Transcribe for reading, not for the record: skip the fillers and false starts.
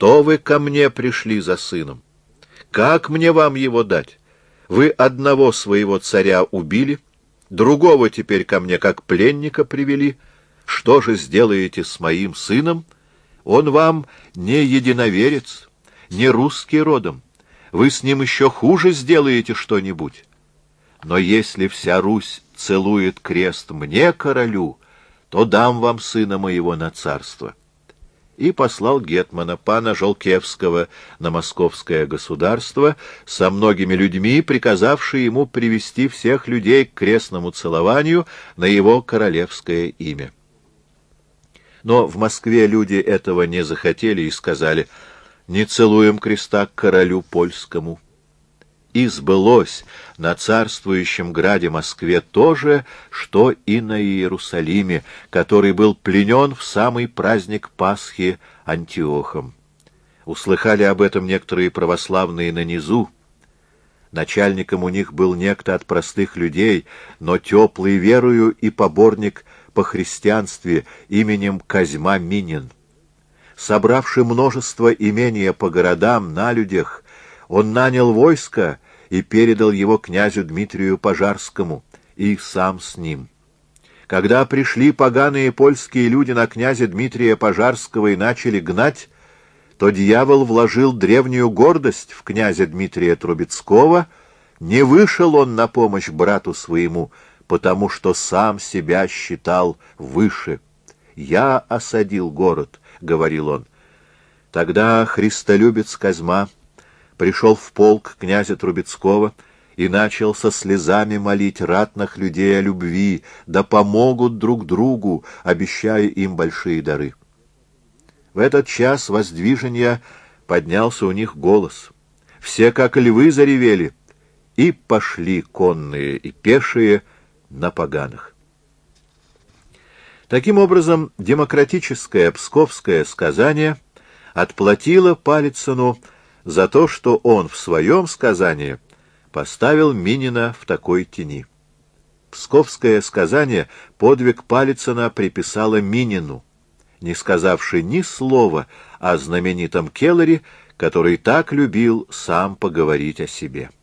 что вы ко мне пришли за сыном? Как мне вам его дать? Вы одного своего царя убили, другого теперь ко мне как пленника привели. Что же сделаете с моим сыном? Он вам не единоверец, не русский родом. Вы с ним еще хуже сделаете что-нибудь. Но если вся Русь целует крест мне, королю, то дам вам сына моего на царство». И послал гетмана пана Жолкевского на московское государство со многими людьми, приказавшие ему привести всех людей к крестному целованию на его королевское имя. Но в Москве люди этого не захотели и сказали: «Не целуем креста к королю польскому». И сбылось на царствующем граде Москве то же, что и на Иерусалиме, который был пленен в самый праздник Пасхи Антиохом. Услыхали об этом некоторые православные на низу. Начальником у них был некто от простых людей, но теплый верою и поборник по христианстве именем Козьма Минин. Собравши множество имения по городам, на людях, он нанял войско и передал его князю Дмитрию Пожарскому, и сам с ним. Когда пришли поганые польские люди на князя Дмитрия Пожарского и начали гнать, то дьявол вложил древнюю гордость в князя Дмитрия Трубецкого, не вышел он на помощь брату своему, потому что сам себя считал выше. «Я осадил город», — говорил он. Тогда христолюбец Козьма пришел в полк князя Трубецкого и начал со слезами молить ратных людей о любви, да помогут друг другу, обещая им большие дары. В этот час воздвижения поднялся у них голос. Все, как львы, заревели, и пошли конные и пешие на поганых. Таким образом, демократическое псковское сказание отплатило Палицыну за то, что он в своем сказании поставил Минина в такой тени. Псковское сказание подвиг Палицына приписало Минину, не сказавши ни слова о знаменитом Келлере, который так любил сам поговорить о себе.